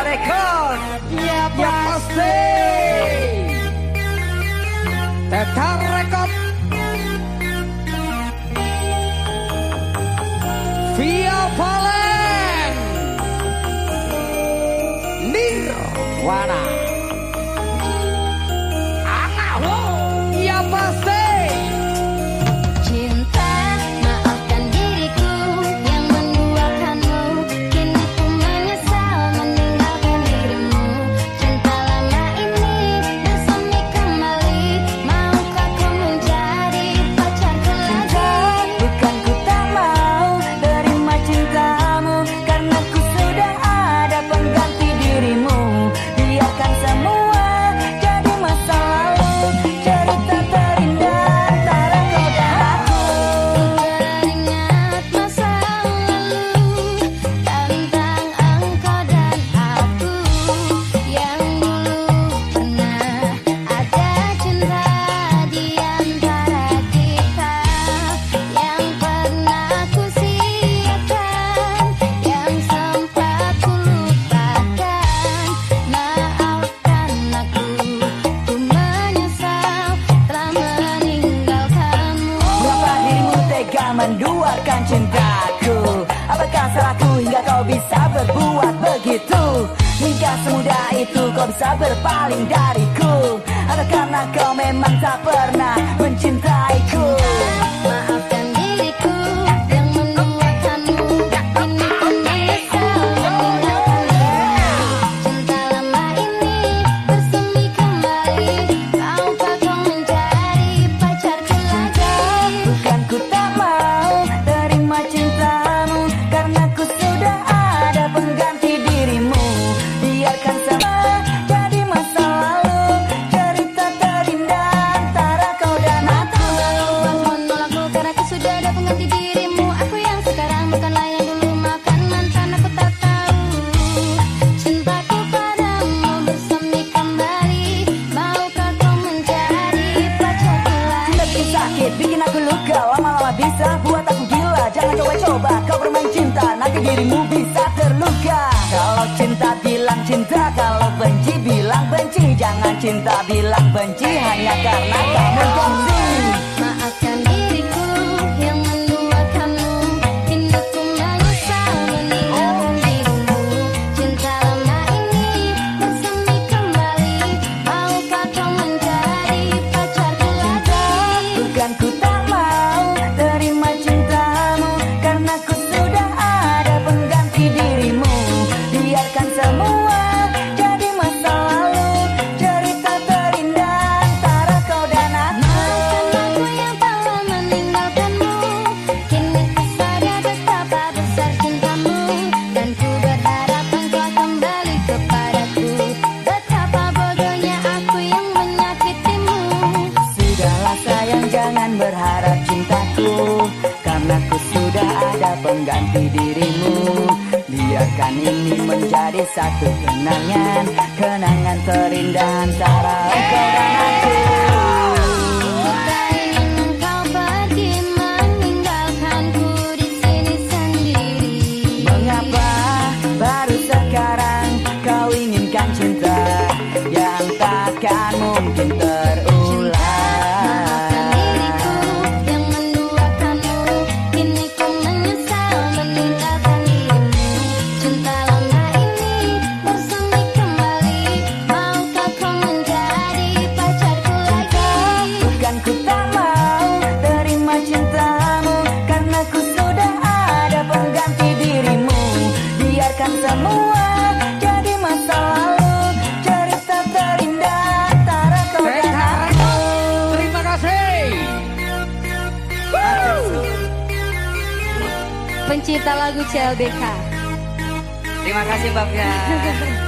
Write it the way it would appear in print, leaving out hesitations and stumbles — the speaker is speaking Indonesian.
Record. Ya pasti. Teta Record. Via Valen. Nirwana. Ya pasti. Menduakan cintaku, apakah salahku hingga kau bisa berbuat begitu? Hingga semudah itu kau bisa berpaling dariku, atau karena kau memang tak pernah mencintaiku? Maafkan diriku yang menduakanmu, ini ku menyesal meninggalkanmu. Cinta lama ini bersemi kembali, maukah kau menjadi pacarku lagi? Bukan ku tak mau terima cintamu, karena ku sudah ada pengganti dirimu. Biarkan sama jadi masa lalu, cerita terindah antara kau dan aku. Menolakku karena ku sudah ada pengganti dirimu. Aku yang sekarang bukanlah yang dulu, makan mantan aku tak tahu. Cintaku padamu bersemi kembali, maukah kau menjadi pacarku lagi? Cinta bikin sakit, bikin aku luka, lama-lama bisa buat aku gila. Jangan coba-coba kau bermain cinta, nanti dirimu bisa terluka. Kalau cinta bilang cinta, kalau benci bilang benci. Jangan cinta bilang benci hanya karena kamu gengsi. Maafkan diriku yang menduakanmu, kini ku menyesal meninggalkan dirimu. Cinta lama ini bersemi kembali, maukah kau menjadi pacarku lagi? Bukan ku tak mau terima cintamu, karena ku sudah ada pengganti dirimu. Biarkan semua jadi masa lalu, cerita terindah antara kau dan aku. Maafkan aku yang telah meninggalkanmu, kini ku sadar betapa besar cintamu, dan ku berharap engkau kembali kepadaku. Betapa bodohnya aku yang menyakitimu. Sudahlah sayang, jangan berharap cintaku, karena ku sudah ada pengganti dirimu. Biarkan ini menjadi satu kenangan, kenangan terindah antara engkau dan aku. Tak ingin engkau pergi meninggalkanku di sini sendiri. Mengapa baru sekarang kau inginkan cinta yang takkan mungkin terulang? Maafkan diriku yang menduakanmu, kini ku menyesal meninggalkan dirimu. Cinta lama ini bersemi kembali, maukah kau menjadi pacarku lagi? Bukan ku tak mau terima cintamu, karena ku sudah ada pengganti dirimu. Biarkan semua jadi masa lalu, cerita terindah antara kau dan aku. Terima kasih. Pencipta lagu CLBK. Terima kasih Bapaknya.